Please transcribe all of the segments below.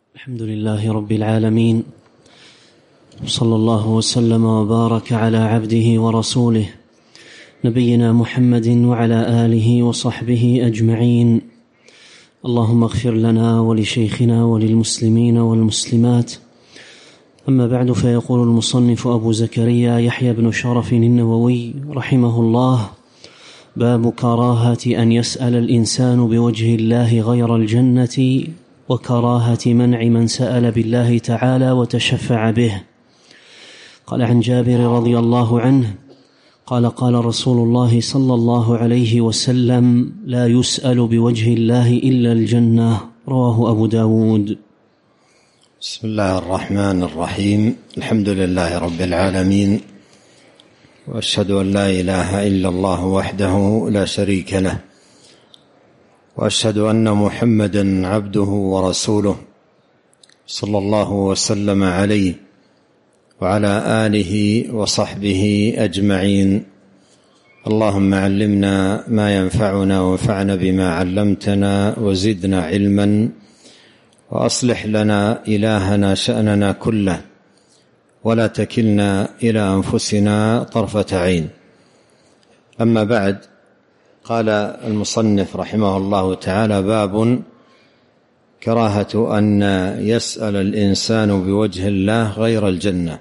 الحمد لله رب العالمين، صلى الله وسلم وبارك على عبده ورسوله نبينا محمد وعلى آله وصحبه أجمعين. اللهم اغفر لنا ولشيخنا وللمسلمين والمسلمات. أما بعد، فيقول المصنف أبو زكريا يحيى بن شرف النووي رحمه الله: باب كراهة أن يسأل الإنسان بوجه الله غير الجنة، وكراهة منع من سأل بالله تعالى وتشفع به. قال عن جابر رضي الله عنه قال: قال رسول الله صلى الله عليه وسلم: لا يسأل بوجه الله إلا الجنة. رواه أبو داود. بسم الله الرحمن الرحيم. الحمد لله رب العالمين، وأشهد أن لا إله إلا الله وحده لا شريك له، وأشهد أن محمدا عبده ورسوله صلى الله وسلم عليه وعلى آله وصحبه أجمعين. اللهم علمنا ما ينفعنا وانفعنا بما علمتنا وزدنا علما، وأصلح لنا إلهنا شأننا كله، ولا تكلنا إلى أنفسنا طرفة عين. أما بعد، قال المصنف رحمه الله تعالى: باب كراهة أن يسأل الإنسان بوجه الله غير الجنة،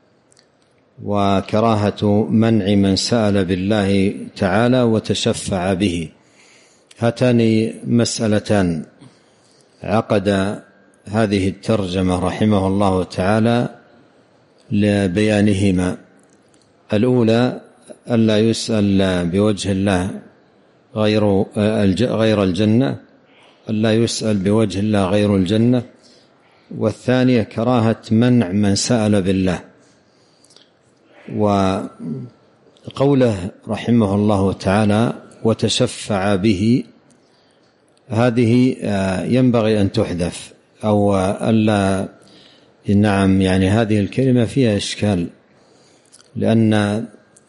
وكراهة منع من سأل بالله تعالى وتشفع به. هاتان مسألتان عقد هذه الترجمة رحمه الله تعالى لبيانهما. الأولى: ألا يسأل بوجه الله غير الجنة، ألا يسأل بوجه الله غير الجنة. والثانية: كراهة منع من سأل بالله. وقوله رحمه الله تعالى وتشفع به، هذه ينبغي أن تحذف، أو ألا، نعم، يعني هذه الكلمة فيها إشكال، لأن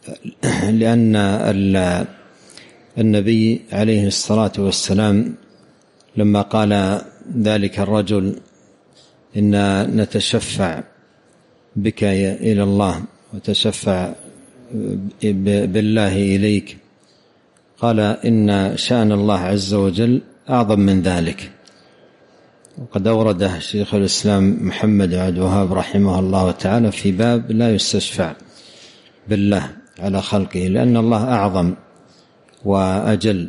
النبي عليه الصلاة والسلام لما قال ذلك الرجل: إن نتشفع بك إلى الله وتشفع بالله إليك، قال: إن شأن الله عز وجل أعظم من ذلك. وقد أورده شيخ الإسلام محمد بن عبد الوهاب رحمه الله تعالى في باب لا يستشفع بالله على خلقه، لأن الله أعظم وأجل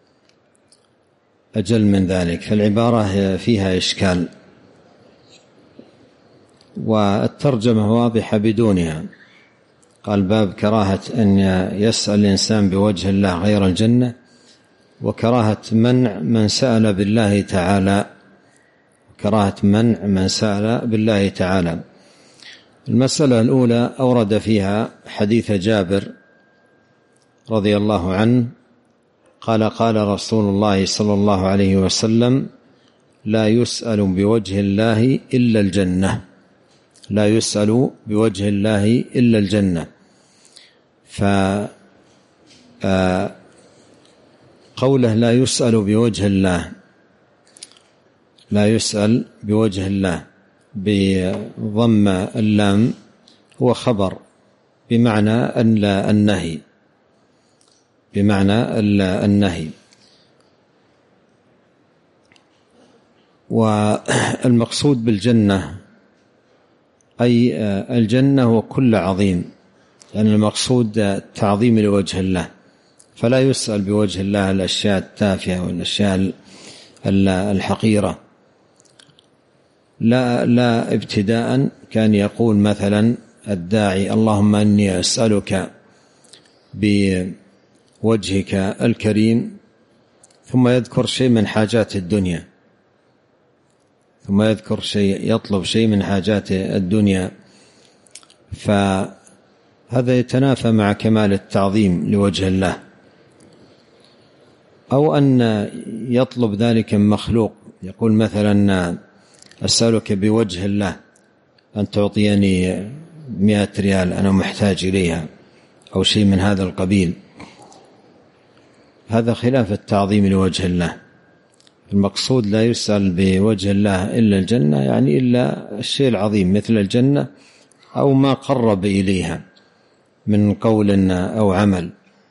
من ذلك، فالعبارة فيها إشكال، والترجمة واضحة بدونها. قال: باب كراهة أن يسأل الإنسان بوجه الله غير الجنة، وكراهة منع من سأل بالله تعالى، كراهة منع من سأل بالله تعالى. المسألة الأولى أورد فيها حديث جابر رضي الله عنه قال: قال رسول الله صلى الله عليه وسلم: لا يسأل بوجه الله إلا الجنة، لا يسأل بوجه الله إلا الجنة. فقوله لا يسأل بوجه الله، لا يسأل بوجه الله بضم اللام، هو خبر بمعنى النهي، بمعنى النهي. والمقصود بالجنة أي الجنة وكل عظيم، لأن يعني المقصود التعظيم لوجه الله، فلا يسأل بوجه الله الأشياء التافهة والأشياء الحقيرة. لا ابتداء كان يقول مثلا الداعي: اللهم أني أسألك بوجهك الكريم، ثم يذكر شيء من حاجات الدنيا، ثم يذكر شيء، يطلب شيء من حاجات الدنيا، فهذا يتنافى مع كمال التعظيم لوجه الله. أو أن يطلب ذلك من مخلوق، يقول مثلا: أسألك بوجه الله أن تعطيني 100 ريال أنا محتاج إليها، أو شيء من هذا القبيل. هذا خلاف التعظيم لوجه الله، المقصود لا يسأل بوجه الله إلا الجنة، يعني إلا الشيء العظيم مثل الجنة أو ما قرب إليها من قول أو عمل.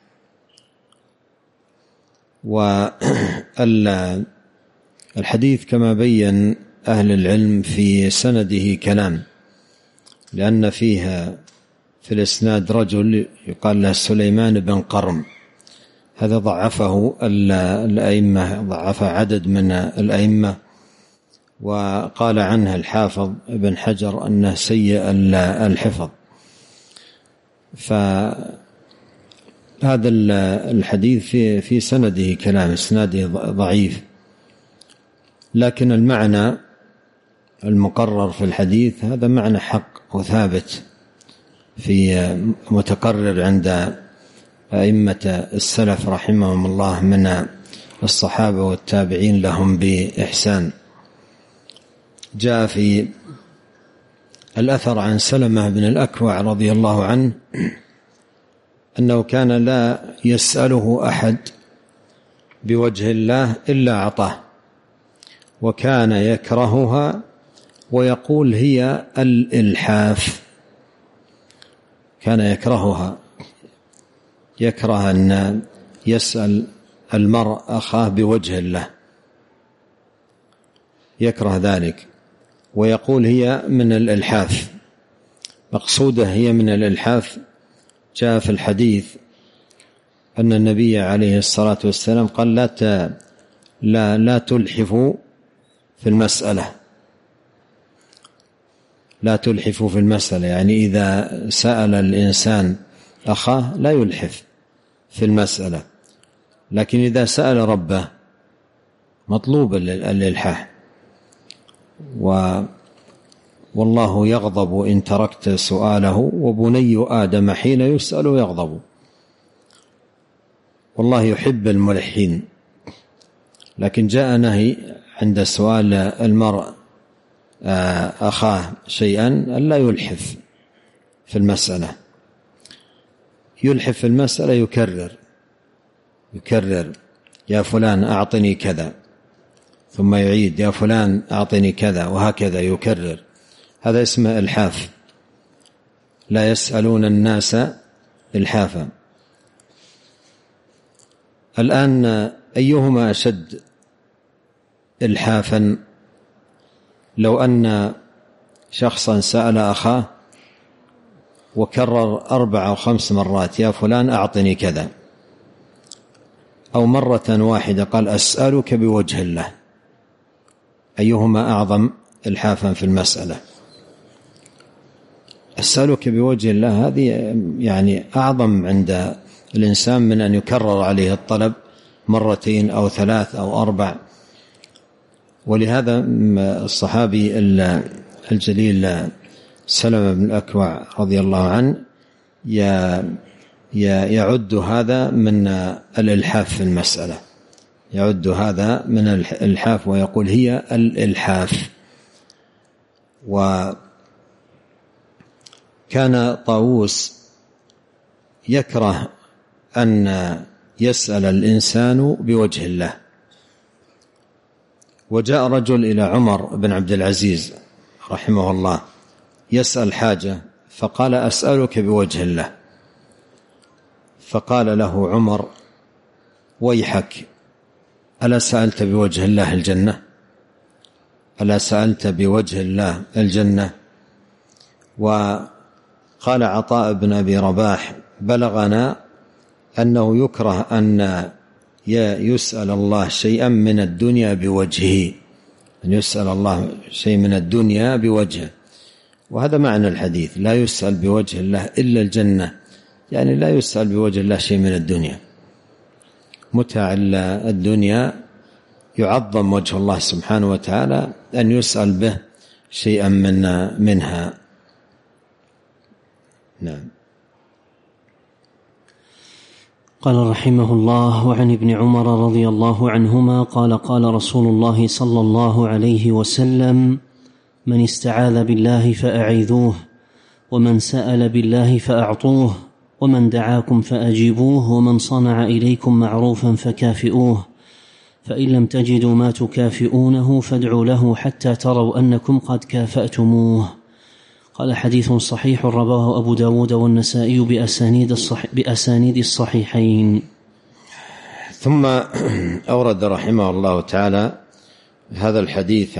والحديث كما بين أهل العلم في سنده كلام، لأن فيها في الإسناد رجل يقال له سليمان بن قرم، هذا ضعفه الأئمة، ضعف عدد من الأئمة، وقال عنه الحافظ ابن حجر أنه سيء الحفظ. فهذا الحديث في سنده كلام، إسناده ضعيف، لكن المعنى المقرر في الحديث هذا معنى حق وثابت في متقرر عند أئمة السلف رحمهم الله من الصحابة والتابعين لهم بإحسان. جاء في الأثر عن سلمة بن الأكوع رضي الله عنه أنه كان لا يسأله أحد بوجه الله إلا أعطاه، وكان يكرهها ويقول هي الإلحاف، كان يكرهها، يكره أن يسأل المرء أخاه بوجه الله، يكره ذلك، ويقول هي من الإلحاف. مقصوده هي من الإلحاف جاء في الحديث أن النبي عليه الصلاة والسلام قال لا تلحفوا في المسألة، لا تلحفوا في المسألة، يعني إذا سأل الإنسان أخاه لا يلحف في المسألة، لكن إذا سأل ربه مطلوب الإلحاح. والله يغضب إن تركت سؤاله، وبني آدم حين يسأل يغضب. والله يحب الملحين، لكن جاء نهي عند سؤال المرء أخاه شيئا ألا يلحف في المسألة. يلحف في المسألة يكرر يا فلان أعطني كذا، ثم يعيد يا فلان أعطني كذا، وهكذا يكرر، هذا اسمه إلحاف. لا يسألون الناس إلحافا. الآن أيهما أشد إلحافا؟ لو أن شخصا سأل أخاه وكرر 4 أو 5 مرات يا فلان أعطني كذا، أو مرة واحدة قال أسألك بوجه الله، أيهما أعظم إلحافا في المسألة؟ أسألك بوجه الله هذه يعني أعظم عند الإنسان من أن يكرر عليه الطلب 2 أو 3 أو 4. ولهذا الصحابي الجليل سلمة بن الأكوع رضي الله عنه يعد هذا من الإلحاف في المسألة، يعد هذا من الإلحاف ويقول هي الإلحاف. وكان طاووس يكره أن يسأل الإنسان بوجه الله. وجاء رجل إلى عمر بن عبد العزيز رحمه الله يسأل حاجة، فقال أسألك بوجه الله، فقال له عمر ويحك، ألا سألت بوجه الله الجنة؟ ألا سألت بوجه الله الجنة؟ وقال عطاء بن أبي رباح بلغنا أنه يكره أن يسأل الله شيئا من الدنيا بوجهه، أن يسأل الله شيء من الدنيا بوجهه. وهذا معنى الحديث، لا يسأل بوجه الله إلا الجنة، يعني لا يسأل بوجه الله شيء من الدنيا. متاع الدنيا يعظم وجه الله سبحانه وتعالى أن يسأل به شيئا منها. نعم. قال رحمه الله: وعن ابن عمر رضي الله عنهما قال: قال رسول الله صلى الله عليه وسلم: من استعاذ بالله فأعيذوه، ومن سأل بالله فأعطوه، ومن دعاكم فأجيبوه، ومن صنع إليكم معروفا فكافئوه، فإن لم تجدوا ما تكافئونه فادعوا له حتى تروا أنكم قد كافأتموه. قال حديث صحيح رواه أبو داود والنسائي بأسانيد الصحيحين. ثم أورد رحمه الله تعالى هذا الحديث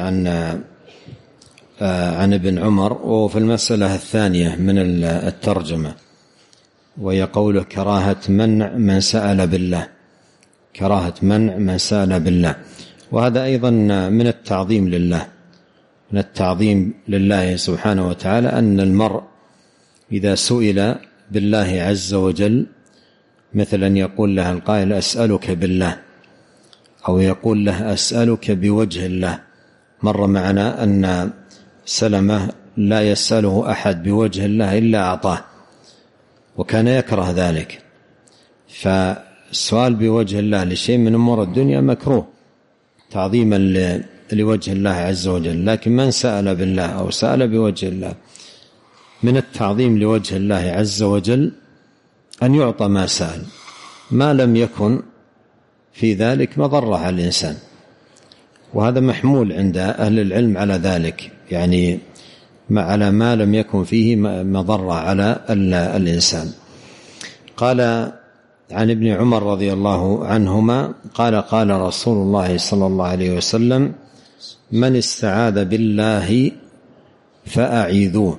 عن ابن عمر، وفي المسألة الثانية من الترجمة، وهي قوله كراهة منع من سأل بالله، كراهة منع من سأل بالله. وهذا أيضا من التعظيم لله، من التعظيم لله سبحانه وتعالى، أن المرء إذا سئل بالله عز وجل، مثلا يقول له القائل أسألك بالله، أو يقول له أسألك بوجه الله. مر معنا أن سلمة لا يسأله أحد بوجه الله إلا أعطاه، وكان يكره ذلك. فالسؤال بوجه الله لشيء من أمور الدنيا مكروه تعظيما لوجه الله عز وجل، لكن من سأل بالله أو سأل بوجه الله من التعظيم لوجه الله عز وجل أن يعطى ما سأل، ما لم يكن في ذلك مضرة على الإنسان. وهذا محمول عند أهل العلم على ذلك، يعني على ما لم يكن فيه مضرة على الإنسان. قال عن ابن عمر رضي الله عنهما قال قال رسول الله صلى الله عليه وسلم من استعاذ بالله فأعيذوه،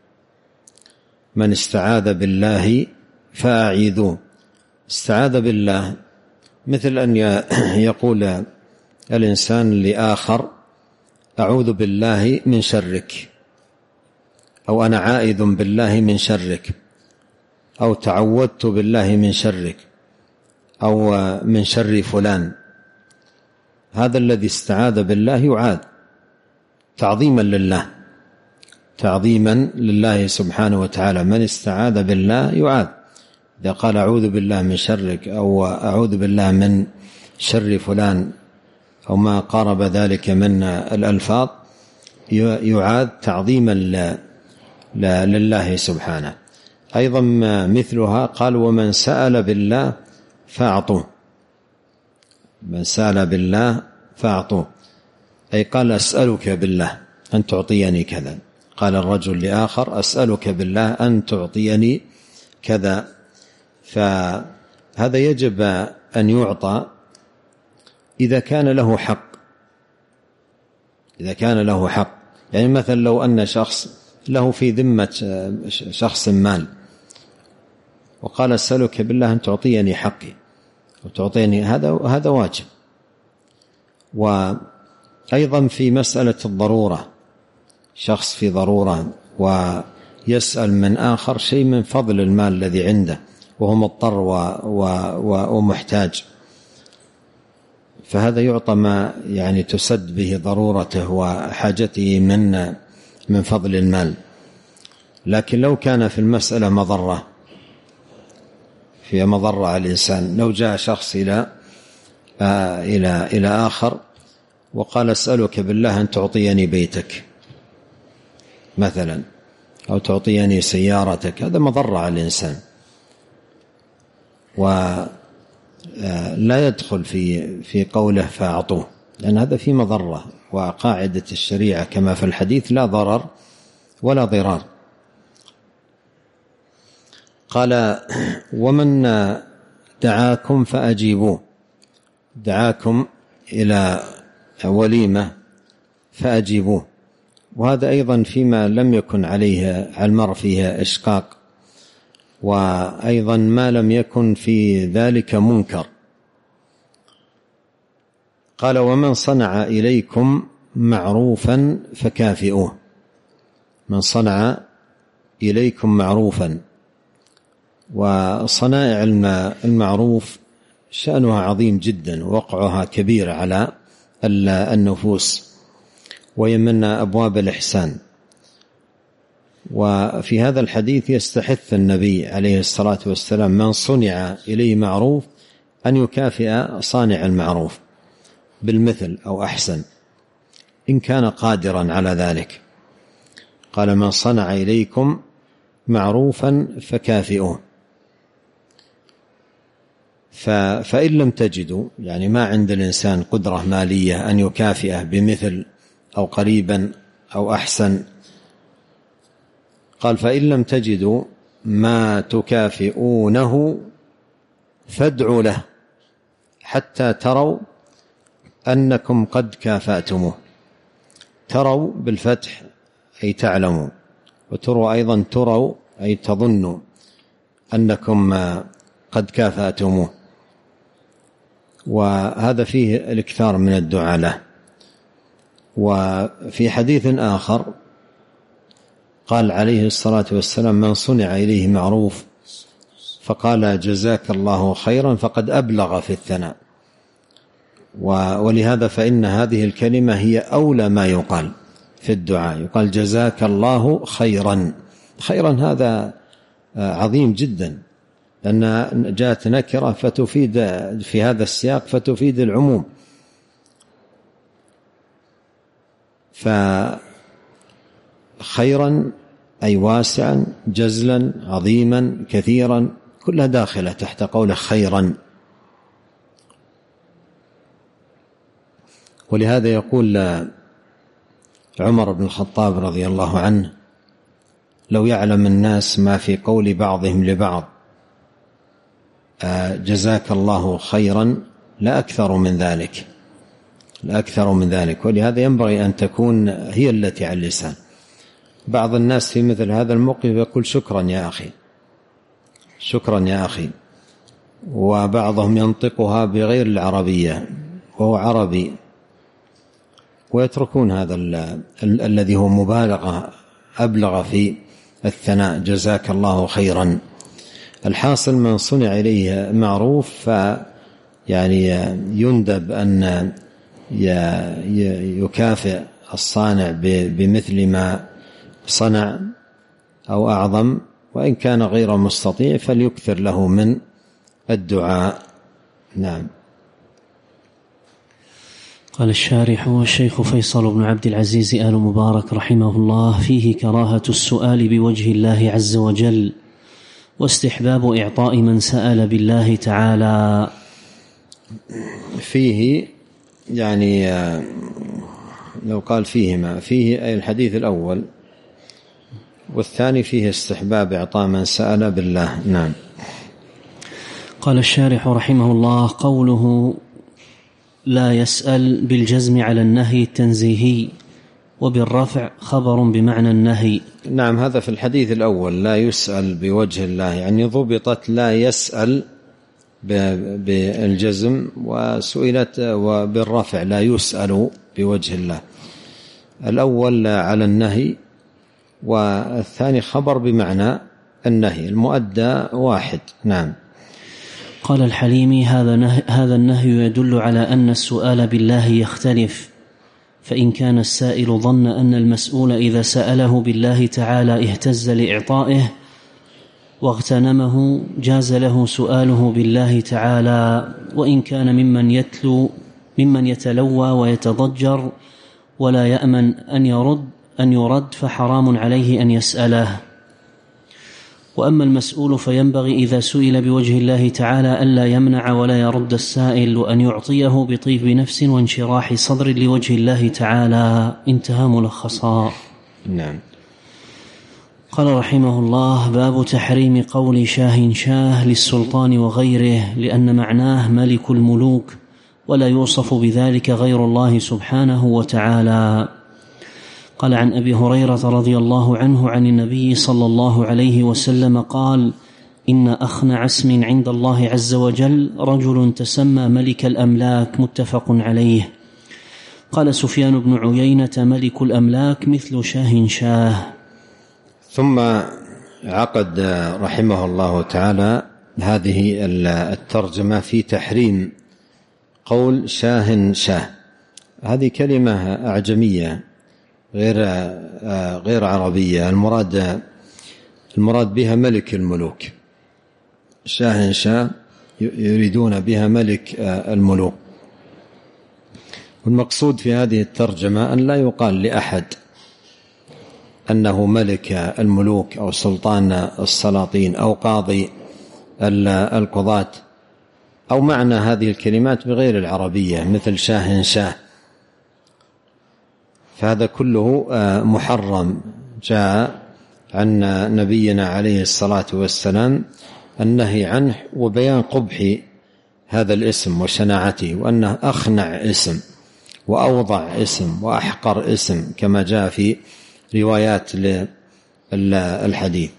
من استعاذ بالله فأعيذوه. استعاذ بالله مثل أن يقول الإنسان لآخر أعوذ بالله من شرك، أو أنا عائذ بالله من شرك، أو تعوذت بالله من شرك، أو من شر فلان. هذا الذي استعاذ بالله يعاذ تعظيما لله، تعظيما لله سبحانه وتعالى. من استعاذ بالله يعاذ، إذا قال أعوذ بالله من شرك، أو أعوذ بالله من شر فلان، أو ما قارب ذلك من الألفاظ، يعاذ تعظيما لله سبحانه. أيضا مثلها قال ومن سأل بالله فأعطوه، من سأل بالله فأعطوه، أي قال أسألك بالله أن تعطيني كذا. قال الرجل لآخر أسألك بالله أن تعطيني كذا. فهذا يجب أن يعطى إذا كان له حق، إذا كان له حق. يعني مثلا لو أن شخص له في ذمة شخص مال، وقال أسألك بالله أن تعطيني حقي وتعطيني، هذا واجب. وأيضا في مسألة الضرورة، شخص في ضرورة ويسأل من آخر شيء من فضل المال الذي عنده وهو مضطر ومحتاج، فهذا يعطى ما يعني تسد به ضرورته وحاجته من فضل المال. لكن لو كان في المسألة مضرة، في مضرة على الإنسان، لو جاء شخص إلى آخر وقال أسألك بالله أن تعطيني بيتك مثلا، أو تعطيني سيارتك، هذا مضرة على الإنسان، ولا يدخل في قوله فأعطوه، لأن هذا في مضرة. وقاعدة الشريعة كما في الحديث لا ضرر ولا ضرار. قال ومن دعاكم فأجيبوه، دعاكم إلى وليمة فأجيبوه. وهذا أيضا فيما لم يكن عليه المرء فيها إشقاق، وأيضا ما لم يكن في ذلك منكر. قال ومن صنع إليكم معروفا فكافئوه، من صنع إليكم معروفا. وصنائع المعروف شأنها عظيم جدا، ووقعها كبير على النفوس، ويمن أبواب الإحسان. وفي هذا الحديث يستحث النبي عليه الصلاة والسلام من صنع إليه معروف أن يكافئ صانع المعروف بالمثل أو أحسن إن كان قادرا على ذلك. قال من صنع إليكم معروفا فكافئوه. فإن لم تجدوا، يعني ما عند الإنسان قدرة مالية أن يكافئه بمثل أو قريبا أو أحسن، قال فإن لم تجدوا ما تكافئونه فادعوا له حتى تروا أنكم قد كافأتموه. تروا بالفتح أي تعلموا، وتروا أيضا تروا أي تظنوا أنكم قد كافأتموه. وهذا فيه الإكثار من الدعاء له. وفي حديث آخر قال عليه الصلاة والسلام: من صنع إليه معروف فقال جزاك الله خيرا فقد أبلغ في الثناء. ولهذا فإن هذه الكلمة هي أولى ما يقال في الدعاء، يقال جزاك الله خيرا. خيرا هذا عظيم جدا، لأن جاءت نكرة فتفيد في هذا السياق فتفيد العموم. فخيرا أي واسعا جزلا عظيما كثيرا، كلها داخلة تحت قوله خيرا. ولهذا يقول عمر بن الخطاب رضي الله عنه: لو يعلم الناس ما في قول بعضهم لبعض جزاك الله خيرا لأكثر من ذلك، لأكثر من ذلك. ولهذا ينبغي أن تكون هي التي على اللسان. بعض الناس في مثل هذا الموقف يقول شكرا يا أخي، شكرا يا أخي، وبعضهم ينطقها بغير العربية وهو عربي، ويتركون هذا الذي هو مبالغة أبلغ في الثناء جزاك الله خيرا. الحاصل من صنع إليه معروف فيعني يندب أن يكافئ الصانع بمثل ما صنع أو أعظم، وإن كان غير مستطيع فليكثر له من الدعاء. نعم. قال الشارح: والشيخ فيصل بن عبد العزيز آل مبارك رحمه الله: فيه كراهة السؤال بوجه الله عز وجل، واستحباب إعطاء من سأل بالله تعالى. فيه يعني لو قال فيهما، فيه أي الحديث الأول، والثاني فيه استحباب إعطاء من سأل بالله. نعم. قال الشارح رحمه الله: قوله لا يسأل بالجزم على النهي التنزيهي، وبالرفع خبر بمعنى النهي. نعم، هذا في الحديث الأول لا يسأل بوجه الله، يعني ضبطت لا يسأل بالجزم، وسئلت وبالرفع لا يسأل بوجه الله. الأول على النهي، والثاني خبر بمعنى النهي، المؤدى واحد. نعم. قال الحليمي: هذا النهي يدل على أن السؤال بالله يختلف، فإن كان السائل ظن أن المسؤول إذا سأله بالله تعالى اهتز لإعطائه واغتنمه جاز له سؤاله بالله تعالى، وإن كان ممن يتلوى ويتضجر ولا يأمن أن يرد فحرام عليه أن يسأله. وأما المسؤول فينبغي إذا سئل بوجه الله تعالى ألا يمنع ولا يرد السائل، وأن يعطيه بطيب نفس وانشراح صدر لوجه الله تعالى. انتهى ملخصا. نعم. قال رحمه الله: باب تحريم قول شاه شاه للسلطان وغيره، لأن معناه ملك الملوك، ولا يوصف بذلك غير الله سبحانه وتعالى. قال عن أبي هريرة رضي الله عنه عن النبي صلى الله عليه وسلم قال: إن أخنع اسم عند الله عز وجل رجل تسمى ملك الأملاك. متفق عليه. قال سفيان بن عيينة: ملك الأملاك مثل شاه شاه. ثم عقد رحمه الله تعالى هذه الترجمة في تحريم قول شاه شاه. هذه كلمة أعجمية غير عربية، المراد بها ملك الملوك. شاه شاه يريدون بها ملك الملوك. والمقصود في هذه الترجمة أن لا يقال لأحد أنه ملك الملوك أو سلطان السلاطين أو قاضي القضاة أو معنى هذه الكلمات بغير العربية مثل شاه شاه، فهذا كله محرم. جاء عن نبينا عليه الصلاة والسلام النهي عنه وبيان قبح هذا الاسم وشناعته، وأنه أخنع اسم وأوضع اسم وأحقر اسم كما جاء في روايات الحديث.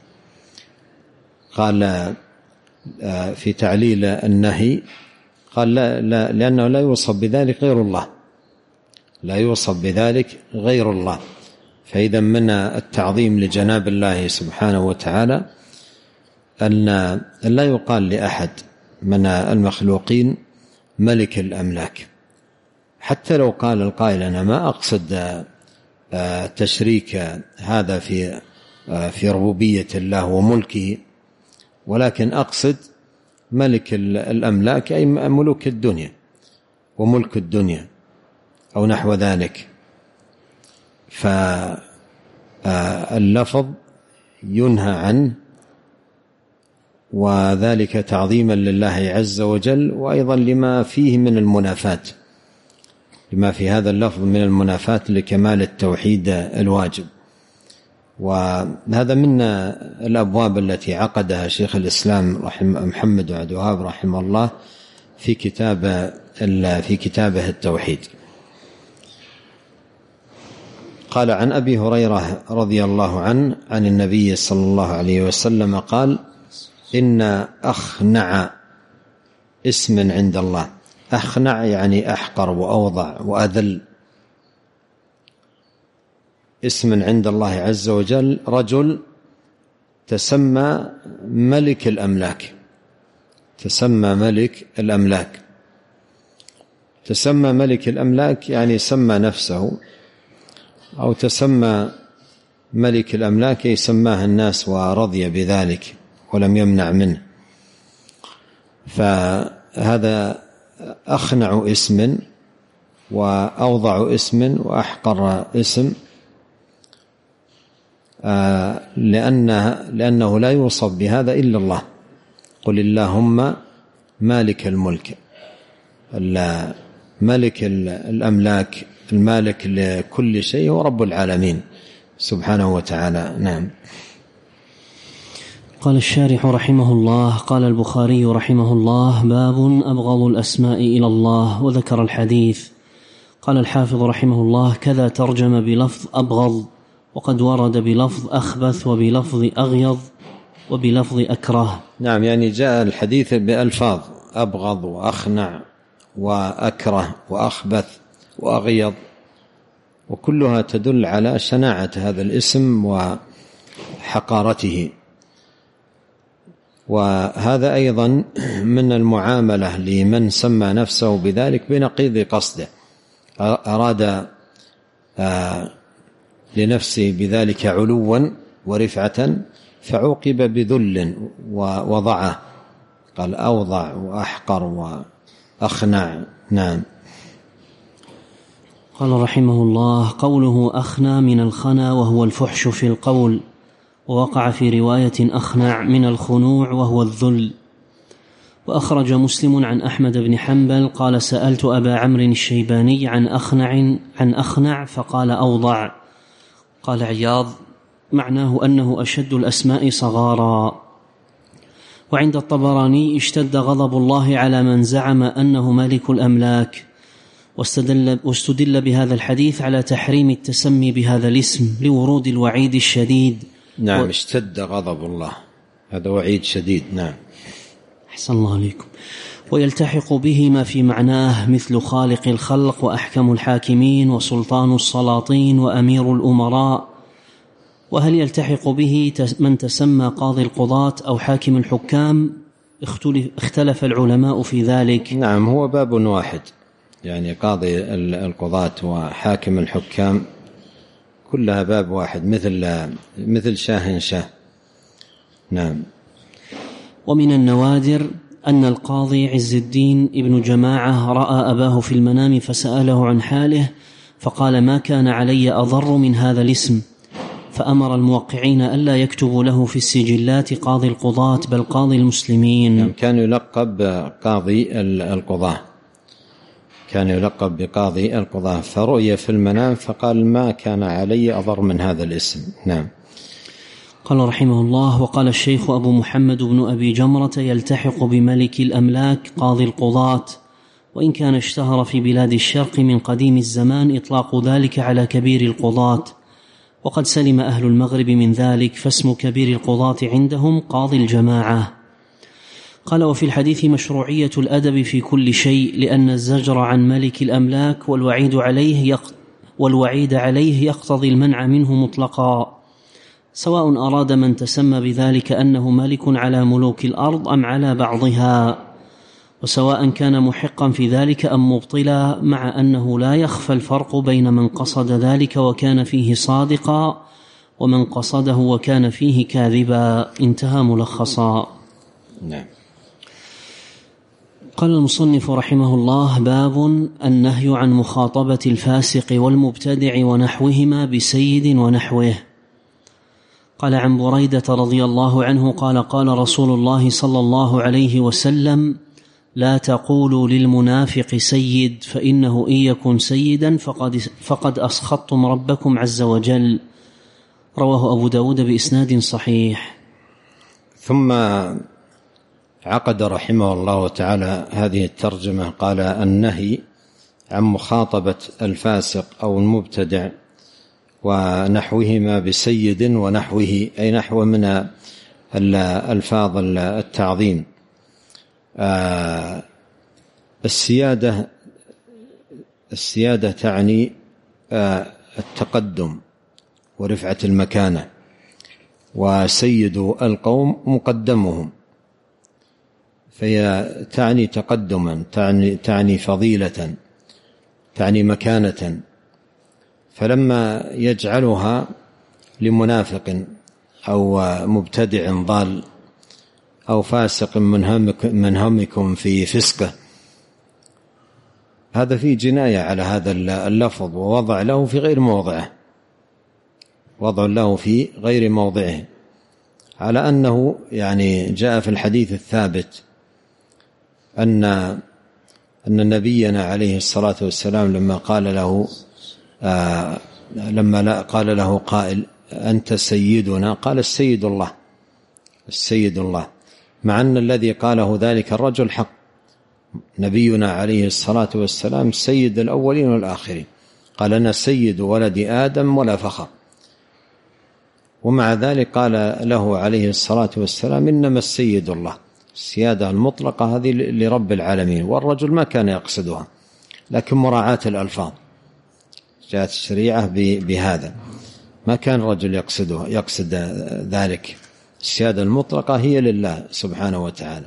قال في تعليل النهي قال لا لأنه لا يوصف بذلك غير الله، لا يوصف بذلك غير الله. فإذا من التعظيم لجناب الله سبحانه وتعالى أن لا يقال لأحد من المخلوقين ملك الأملاك، حتى لو قال القائل أنا ما أقصد تشريك هذا في ربوبية الله وملكه، ولكن أقصد ملك الأملاك أي ملوك الدنيا وملك الدنيا أو نحو ذلك. فاللفظ ينهى عنه، وذلك تعظيما لله عز وجل، وأيضا لما فيه من المنافاة، لما في هذا اللفظ من المنافاة لكمال التوحيد الواجب. وهذا من الأبواب التي عقدها شيخ الإسلام محمد بن عبد الوهاب رحمه الله في كتابه التوحيد. قال عن أبي هريرة رضي الله عنه عن النبي صلى الله عليه وسلم قال إن أخنع اسم عند الله، أخنع يعني أحقر وأوضع وأذل، اسم عند الله عز وجل رجل تسمى ملك الأملاك، تسمى ملك الأملاك، تسمى ملك الأملاك يعني سمى نفسه، أو تسمى ملك الأملاك يسماه الناس ورضي بذلك ولم يمنع منه. فهذا أخنع اسم وأوضع اسم وأحقر اسم، لأنه لا يوصف بهذا إلا الله. قل اللهم مالك الملك، ملك الأملاك المالك لكل شيء ورب العالمين سبحانه وتعالى. نعم. قال الشارح رحمه الله: قال البخاري رحمه الله: باب أبغض الأسماء إلى الله، وذكر الحديث. قال الحافظ رحمه الله: كذا ترجم بلفظ أبغض، وقد ورد بلفظ أخبث وبلفظ أغيض وبلفظ أكره. نعم، يعني جاء الحديث بألفاظ أبغض وأخنع وأكره وأخبث وأغيض، وكلها تدل على شناعة هذا الاسم وحقارته. وهذا أيضا من المعاملة لمن سمى نفسه بذلك بنقيض قصده، أراد لنفسه بذلك علوا ورفعة فعوقب بذل ووضعه، قال أوضع وأحقر وأخنع. نعم. قال رحمه الله: قوله أخنى من الخنا وهو الفحش في القول، ووقع في رواية أخنع من الخنوع وهو الذل. وأخرج مسلم عن أحمد بن حنبل قال: سألت أبا عمرو الشيباني عن أخنع فقال أوضع. قال عياض: معناه أنه أشد الأسماء صغارا. وعند الطبراني: اشتد غضب الله على من زعم أنه مالك الأملاك، واستدل بهذا الحديث على تحريم التسمي بهذا الاسم لورود الوعيد الشديد. نعم، اشتد غضب الله، هذا وعيد شديد. نعم. أحسن الله عليكم. ويلتحق به ما في معناه مثل خالق الخلق وأحكم الحاكمين وسلطان السلاطين وأمير الأمراء. وهل يلتحق به من تسمى قاضي القضاة أو حاكم الحكام؟ اختلف العلماء في ذلك. نعم، هو باب واحد، يعني قاضي القضاة وحاكم الحكام كلها باب واحد، مثل شاه شاه. نعم. ومن النوادر أن القاضي عز الدين ابن جماعة رأى أباه في المنام فسأله عن حاله، فقال: ما كان علي أضر من هذا الاسم، فأمر الموقعين ألا يكتبوا له في السجلات قاضي القضاة بل قاضي المسلمين. كان يلقب قاضي القضاة، كان يلقب بقاضي القضاة، فرؤي في المنام فقال ما كان علي أضر من هذا الاسم. نعم. قال رحمه الله: وقال الشيخ أبو محمد بن أبي جمرة يلتحق بملك الأملاك قاضي القضاة، وإن كان اشتهر في بلاد الشرق من قديم الزمان إطلاق ذلك على كبير القضاة، وقد سلم أهل المغرب من ذلك، فاسم كبير القضاة عندهم قاضي الجماعة. قال: وفي الحديث مشروعية الأدب في كل شيء، لأن الزجر عن ملك الأملاك والوعيد عليه يقتضي المنع منه مطلقا، سواء أراد من تسمى بذلك أنه ملك على ملوك الأرض أم على بعضها، وسواء كان محقا في ذلك أم مبطلا، مع أنه لا يخفى الفرق بين من قصد ذلك وكان فيه صادقا ومن قصده وكان فيه كاذبا. انتهى ملخصا. نعم. قال المصنف رحمه الله: باب النهي عن مخاطبة الفاسق والمبتدع ونحوهما بسيد ونحوه. قال: عن بريدة رضي الله عنه قال: قال رسول الله صلى الله عليه وسلم: لا تقولوا للمنافق سيد، فإنه إن يكن سيدا فقد أسخطتم ربكم عز وجل. رواه أبو داود بإسناد صحيح. ثم عقد رحمه الله تعالى هذه الترجمة، قال: النهي عن مخاطبة الفاسق أو المبتدع ونحوهما بسيد ونحوه، أي نحو من الألفاظ التعظيم. السيادة تعني التقدم ورفعة المكانة، وسيد القوم مقدمهم، فهي تعني تقدما، تعني فضيلة، تعني مكانة. فلما يجعلها لمنافق أو مبتدع ضال أو فاسق منهمكم في فسقه، هذا فيه جناية على هذا اللفظ، ووضع له في غير موضعه، وضع له في غير موضعه، على أنه يعني جاء في الحديث الثابت أن نبينا عليه الصلاة والسلام لما قال له قائل: أنت سيدنا، قال: السيد الله، السيد الله، مع أن الذي قاله ذلك الرجل حق. نبينا عليه الصلاة والسلام سيد الأولين والآخرين، قال: أنا سيد ولد آدم ولا فخر. ومع ذلك قال له عليه الصلاة والسلام: إنما السيد الله. السيادة المطلقة هذه لرب العالمين، والرجل ما كان يقصدها، لكن مراعاة الألفاظ جاءت الشريعة بهذا، ما كان الرجل يقصد ذلك. السيادة المطلقة هي لله سبحانه وتعالى.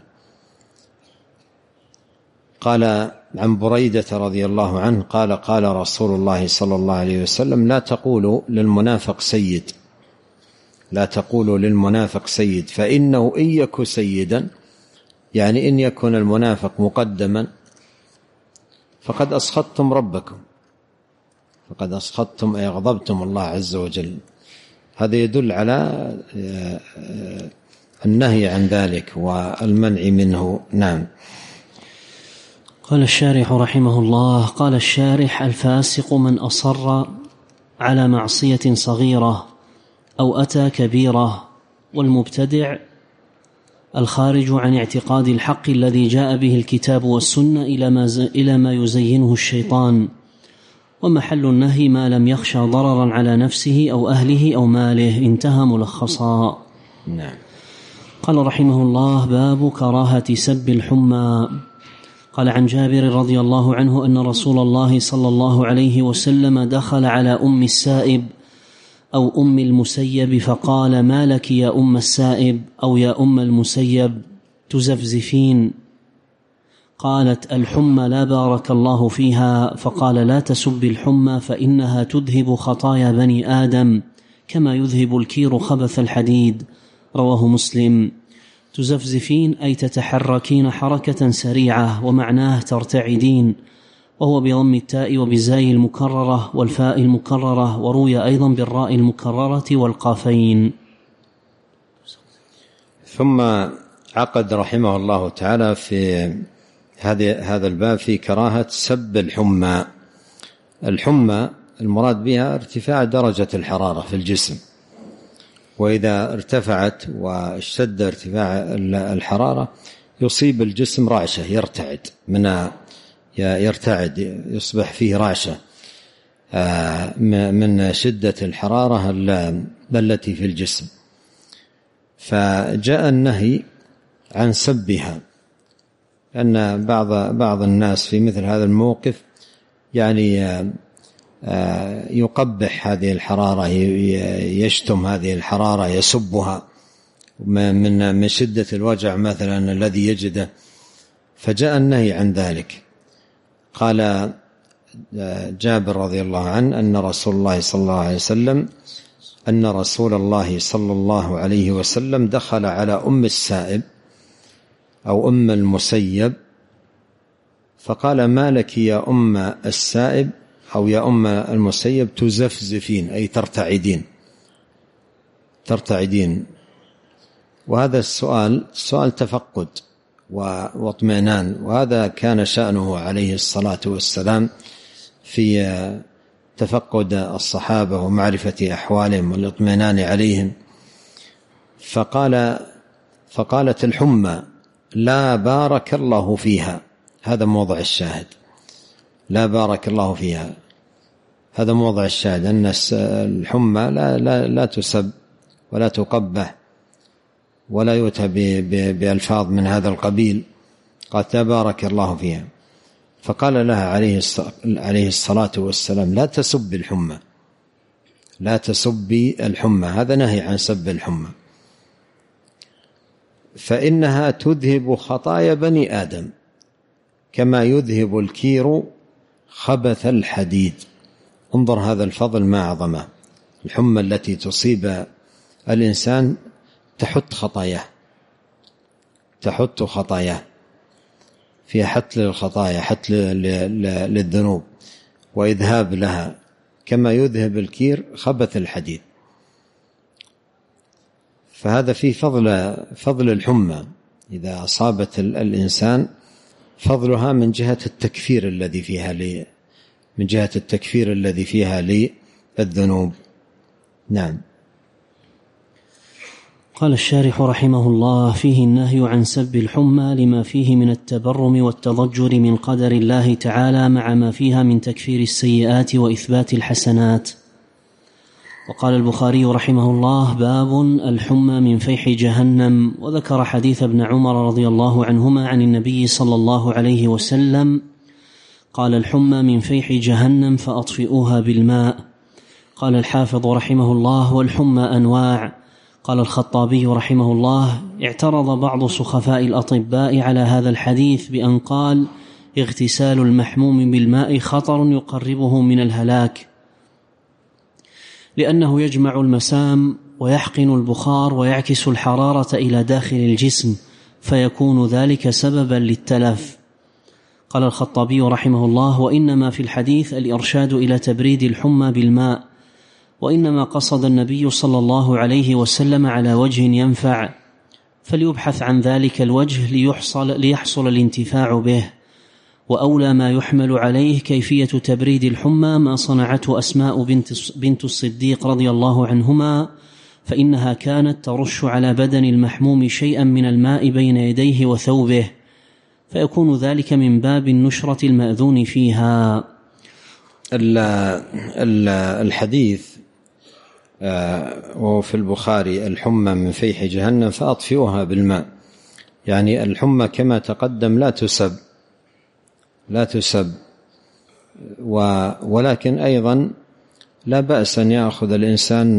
قال عن بريدة رضي الله عنه قال: قال رسول الله صلى الله عليه وسلم: لا تقولوا للمنافق سيد، لا تقولوا للمنافق سيد، فإنه إن يك سيدا، يعني إن يكون المنافق مقدما، فقد أسخطتم ربكم، فقد أسخطتم أي غضبتم الله عز وجل. هذا يدل على النهي عن ذلك والمنع منه. نعم. قال الشارح رحمه الله: قال الشارح: الفاسق من أصر على معصية صغيرة أو أتى كبيرة، والمبتدع الخارج عن اعتقاد الحق الذي جاء به الكتاب والسنة إلى ما يزينه الشيطان، ومحل النهي ما لم يخشى ضررا على نفسه أو أهله أو ماله. انتهى ملخصا. نعم. قال رحمه الله: باب كراهة سب الحمى. قال عن جابر رضي الله عنه أن رسول الله صلى الله عليه وسلم دخل على أم السائب أو أم المسيب فقال: ما لك يا أم السائب أو يا أم المسيب تزفزفين؟ قالت: الحمى لا بارك الله فيها. فقال: لا تسب الحمى فإنها تذهب خطايا بني آدم كما يذهب الكير خبث الحديد. رواه مسلم. تزفزفين أي تتحركين حركة سريعة، ومعناه ترتعدين، وهو بضم التاء وبزاي المكررة والفاء المكررة، وروي أيضا بالراء المكررة والقافين. ثم عقد رحمه الله تعالى في هذا الباب في كراهة سب الحمى. الحمى المراد بها ارتفاع درجة الحرارة في الجسم، وإذا ارتفعت واشتد ارتفاع الحرارة يصيب الجسم رعشة، يرتعد يصبح فيه رعشة من شدة الحرارة التي في الجسم. فجاء النهي عن سبها، أن بعض الناس في مثل هذا الموقف يعني يقبح هذه الحرارة، يشتم هذه الحرارة، يسبها من شدة الوجع مثلا الذي يجده. فجاء النهي عن ذلك. قال جابر رضي الله عنه أن رسول الله صلى الله عليه وسلم دخل على أم السائب أو أم المسيب فقال: ما لك يا أم السائب أو يا أم المسيب تزفزفين، أي ترتعدين. وهذا سؤال تفقد واطمئنان، وهذا كان شأنه عليه الصلاة والسلام في تفقد الصحابة ومعرفة أحوالهم والاطمئنان عليهم. فقالت الحمى: لا بارك الله فيها. هذا موضع الشاهد، لا بارك الله فيها، هذا موضع الشاهد، أن الحمى لا تسب ولا تقبح ولا يؤتى بألفاظ من هذا القبيل. قالت: لا بارك الله فيها. فقال لها عليه الصلاة والسلام: لا تسب الحمى، لا تسبي الحمى، هذا نهي عن سب الحمى، فإنها تذهب خطايا بني آدم كما يذهب الكير خبث الحديد. انظر هذا الفضل ما عظمه. الحمى التي تصيب الإنسان تحط خطاياه، فيها حتل للخطايا، حتل للذنوب وإذهاب لها كما يذهب الكير خبث الحديد. فهذا فيه فضل الحمى إذا أصابت الإنسان، فضلها من جهة التكفير الذي فيها للذنوب. نعم. قال الشارح رحمه الله: فيه النهي عن سب الحمى لما فيه من التبرم والتضجر من قدر الله تعالى مع ما فيها من تكفير السيئات وإثبات الحسنات. وقال البخاري رحمه الله: باب الحمى من فيح جهنم. وذكر حديث ابن عمر رضي الله عنهما عن النبي صلى الله عليه وسلم قال: الحمى من فيح جهنم فأطفئوها بالماء. قال الحافظ رحمه الله: والحمى أنواع. قال الخطابي رحمه الله: اعترض بعض سخفاء الأطباء على هذا الحديث بأن قال: اغتسال المحموم بالماء خطر يقربه من الهلاك، لأنه يجمع المسام ويحقن البخار ويعكس الحرارة إلى داخل الجسم، فيكون ذلك سببا للتلف. قال الخطابي رحمه الله: وإنما في الحديث الإرشاد إلى تبريد الحمى بالماء، وإنما قصد النبي صلى الله عليه وسلم على وجه ينفع، فليبحث عن ذلك الوجه ليحصل الانتفاع به. وأولى ما يحمل عليه كيفية تبريد الحمى ما صنعته أسماء بنت الصديق رضي الله عنهما، فإنها كانت ترش على بدن المحموم شيئا من الماء بين يديه وثوبه، فيكون ذلك من باب النشرة المأذون فيها. الحديث وفي البخاري: الحمى من فيح جهنم فأطفئوها بالماء، يعني الحمى كما تقدم لا تسب، ولكن أيضا لا بأس أن يأخذ الإنسان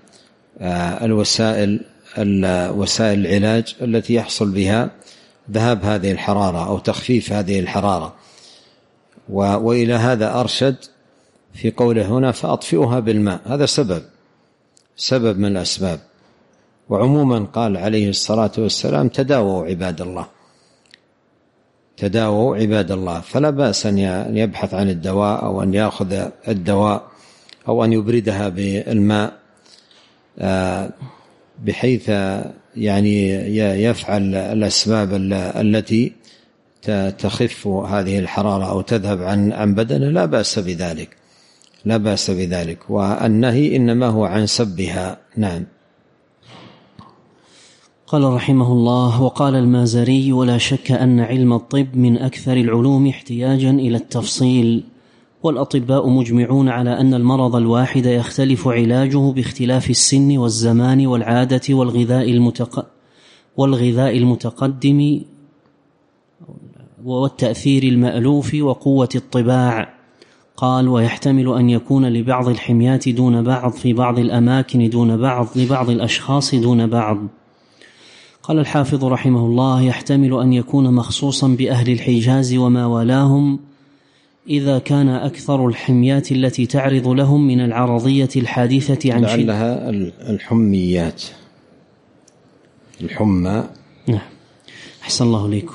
وسائل العلاج التي يحصل بها ذهاب هذه الحرارة أو تخفيف هذه الحرارة. وإلى هذا أرشد في قوله هنا: فأطفئوها بالماء، هذا سبب من الأسباب. وعموما قال عليه الصلاة والسلام: تداووا عباد الله، تداووا عباد الله. فلا بأس أن يبحث عن الدواء أو أن يأخذ الدواء أو أن يبردها بالماء بحيث يعني يفعل الأسباب التي تخف هذه الحرارة أو تذهب عن بدنه، لا بأس بذلك، لا بأس بذلك. والنهي إنما هو عن سبها. نعم. قال رحمه الله: وقال المازري: ولا شك أن علم الطب من أكثر العلوم احتياجا إلى التفصيل، والأطباء مجمعون على أن المرض الواحد يختلف علاجه باختلاف السن والزمان والعادة والغذاء المتقدم والتأثير المألوف وقوة الطباع. قال: ويحتمل أن يكون لبعض الحميات دون بعض في بعض الأماكن دون بعض لبعض الأشخاص دون بعض. قال الحافظ رحمه الله: يحتمل أن يكون مخصوصا بأهل الحجاز وما والاهم إذا كان أكثر الحميات التي تعرض لهم من العرضية الحادثة عن لعلها الحميات، الحمى. نعم، أحسن الله إليكم.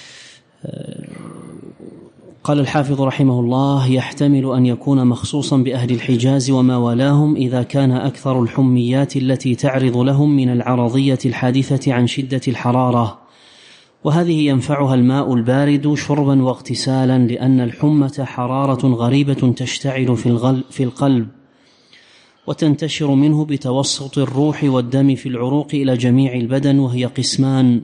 قال الحافظ رحمه الله: يحتمل أن يكون مخصوصا بأهل الحجاز وما والاهم إذا كان أكثر الحميات التي تعرض لهم من العرضية الحادثة عن شدة الحرارة، وهذه ينفعها الماء البارد شربا واغتسالا، لأن الحمة حرارة غريبة تشتعل في القلب وتنتشر منه بتوسط الروح والدم في العروق إلى جميع البدن، وهي قسمان: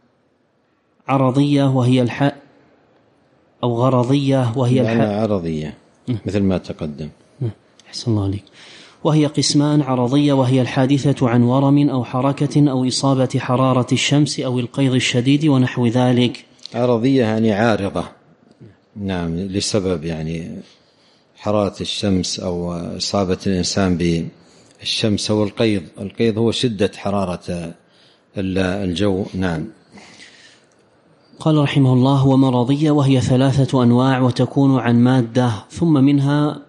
عرضية وهي أو غرضية وهي عرضية مثل ما تقدم. أحسن الله عليك. وهي قسمان: عرضية وهي الحادثة عن ورم أو حركة أو إصابة حرارة الشمس أو القيض الشديد ونحو ذلك. عرضية يعني عارضة، نعم، لسبب يعني حرارة الشمس أو إصابة الإنسان بالشمس أو القيض. القيض هو شدة حرارة الجو. نعم. قال رحمه الله: ومرضية وهي 3 أنواع، وتكون عن مادة، ثم منها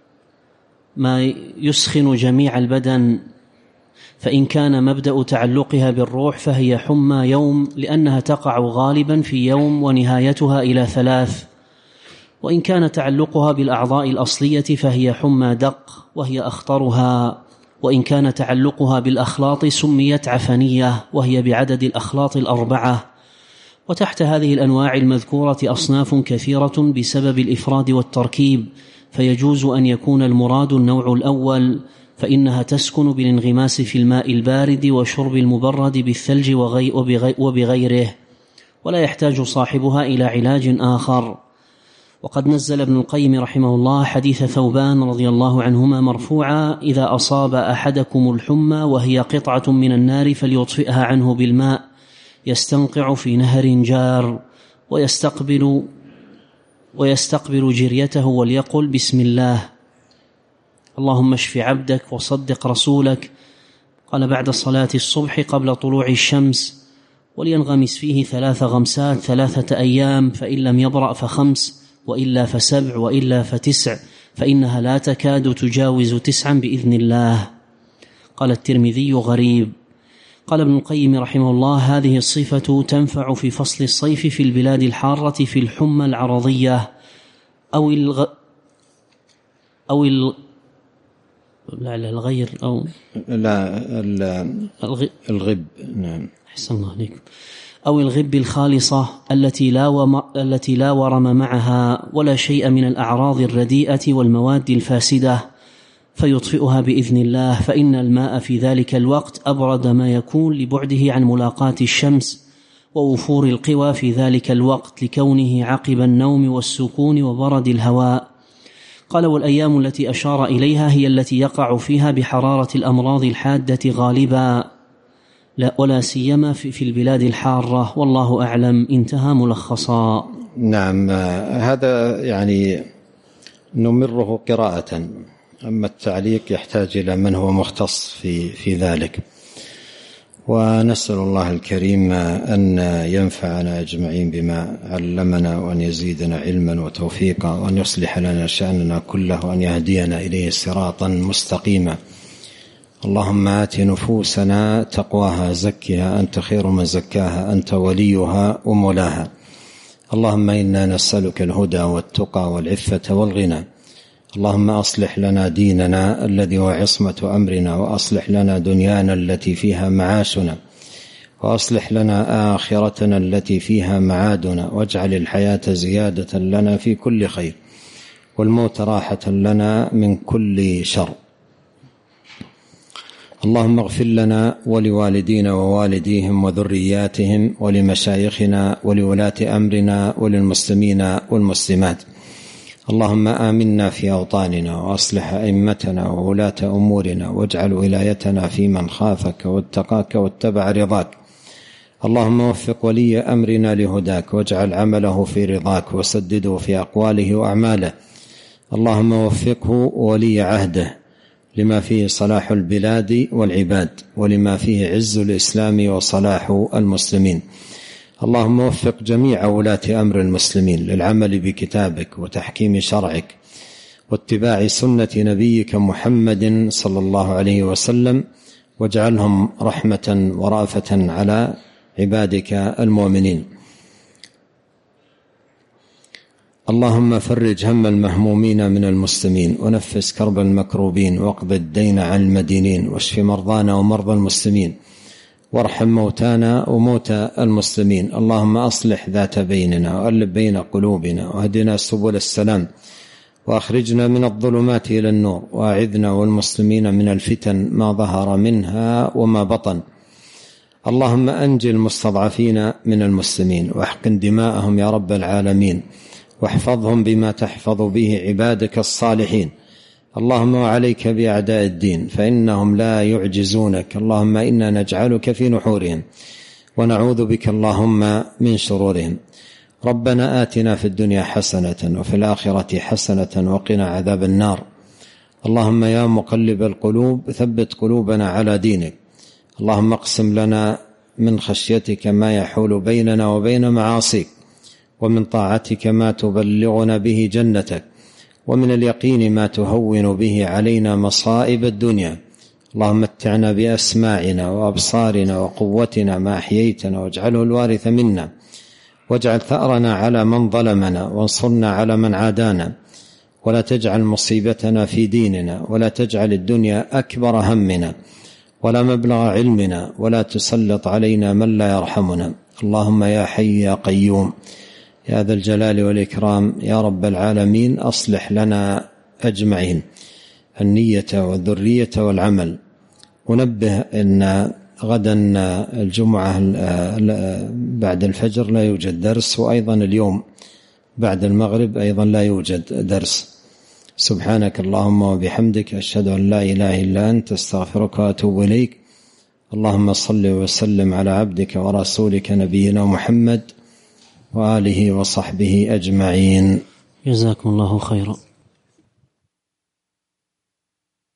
ما يسخن جميع البدن، فإن كان مبدأ تعلقها بالروح فهي حمى يوم، لأنها تقع غالبا في يوم ونهايتها إلى 3، وإن كان تعلقها بالأعضاء الأصلية فهي حمى دق وهي أخطرها، وإن كان تعلقها بالأخلاط سميت عفنية وهي بعدد الأخلاط 4. وتحت هذه الأنواع المذكورة أصناف كثيرة بسبب الإفراد والتركيب، فيجوز أن يكون المراد النوع الأول، فإنها تسكن بالانغماس في الماء البارد وشرب المبرد بالثلج وبغيره، ولا يحتاج صاحبها إلى علاج آخر. وقد نزل ابن القيم رحمه الله حديث ثوبان رضي الله عنهما مرفوعا: إذا أصاب أحدكم الحمى وهي قطعة من النار فليطفئها عنه بالماء يستنقع في نهر جار، ويستقبل جريته وليقل: بسم الله، اللهم اشف عبدك وصدق رسولك. قال: بعد صلاة الصبح قبل طلوع الشمس، ولينغمس فيه 3 غمسات 3 أيام، فإن لم يبرأ ف5، وإلا ف7، وإلا ف9، فإنها لا تكاد تجاوز 9 بإذن الله. قال الترمذي: غريب. قال ابن القيم رحمه الله: هذه الصفة تنفع في فصل الصيف في البلاد الحارة في الحمى العرضية أو الغب. نعم، أحسن الله عليكم. أو الغب الخالصة التي لا ورم معها ولا شيء من الأعراض الرديئة والمواد الفاسدة، فيطفئها بإذن الله، فإن الماء في ذلك الوقت أبرد ما يكون لبعده عن ملاقاة الشمس ووفور القوى في ذلك الوقت، لكونه عقب النوم والسكون وبرد الهواء. قال: والأيام التي أشار إليها هي التي يقع فيها بحرارة الأمراض الحادة غالبا، ولا سيما في البلاد الحارة، والله أعلم. انتهى ملخصا. نعم، هذا يعني نمره قراءة، أما التعليق يحتاج إلى من هو مختص في ذلك. ونسأل الله الكريم أن ينفعنا أجمعين بما علمنا، وأن يزيدنا علما وتوفيقا، وأن يصلح لنا شأننا كله، وأن يهدينا إليه صراطا مستقيما. اللهم آت نفوسنا تقواها، زكها أنت خير من زكاها، أنت وليها ومولاها. اللهم إنا نسألك الهدى والتقى والعفة والغنى. اللهم أصلح لنا ديننا الذي هو عصمة أمرنا، وأصلح لنا دنيانا التي فيها معاشنا، وأصلح لنا آخرتنا التي فيها معادنا، واجعل الحياة زيادة لنا في كل خير، والموت راحة لنا من كل شر. اللهم اغفر لنا ولوالدينا ووالديهم وذرياتهم ولمشايخنا ولولاة أمرنا وللمسلمين والمسلمات. اللهم آمنا في أوطاننا، وأصلح أئمتنا وولاة أمورنا، واجعل ولايتنا في من خافك واتقاك واتبع رضاك. اللهم وفق ولي أمرنا لهداك، واجعل عمله في رضاك، وسدده في أقواله وأعماله. اللهم وفقه ولي عهده لما فيه صلاح البلاد والعباد، ولما فيه عز الإسلام وصلاح المسلمين. اللهم وفق جميع ولاة أمر المسلمين للعمل بكتابك وتحكيم شرعك واتباع سنة نبيك محمد صلى الله عليه وسلم، واجعلهم رحمة ورأفة على عبادك المؤمنين. اللهم فرج هم المهمومين من المسلمين، ونفس كرب المكروبين، واقض الدين عن المدينين، واشف مرضانا ومرضى المسلمين، وارحم موتانا وموتى المسلمين. اللهم أصلح ذات بيننا، وألف بين قلوبنا، واهدنا سبل السلام، وأخرجنا من الظلمات إلى النور، وأعذنا والمسلمين من الفتن ما ظهر منها وما بطن. اللهم أنجي المستضعفين من المسلمين، واحقن دماءهم يا رب العالمين، واحفظهم بما تحفظ به عبادك الصالحين. اللهم وعليك بأعداء الدين فإنهم لا يعجزونك. اللهم إنا نجعلك في نحورهم، ونعوذ بك اللهم من شرورهم. ربنا آتنا في الدنيا حسنة، وفي الآخرة حسنة، وقنا عذاب النار. اللهم يا مقلب القلوب ثبت قلوبنا على دينك. اللهم اقسم لنا من خشيتك ما يحول بيننا وبين معاصيك، ومن طاعتك ما تبلغنا به جنتك، ومن اليقين ما تهون به علينا مصائب الدنيا. اللهم متعنا بأسماعنا وأبصارنا وقوتنا ما أحييتنا، واجعله الوارث منا، واجعل ثأرنا على من ظلمنا، وانصرنا على من عادانا، ولا تجعل مصيبتنا في ديننا، ولا تجعل الدنيا أكبر همنا ولا مبلغ علمنا، ولا تسلط علينا من لا يرحمنا. اللهم يا حي يا قيوم يا ذا الجلال والإكرام يا رب العالمين، أصلح لنا أجمعين النية والذرية والعمل. ونبه أن غدا الجمعة بعد الفجر لا يوجد درس، وأيضا اليوم بعد المغرب أيضا لا يوجد درس. سبحانك اللهم وبحمدك، أشهد أن لا إله إلا أنت، استغفرك وأتوب إليك. اللهم صل وسلم على عبدك ورسولك نبينا محمد وآله وصحبه أجمعين. جزاكم الله خيرا.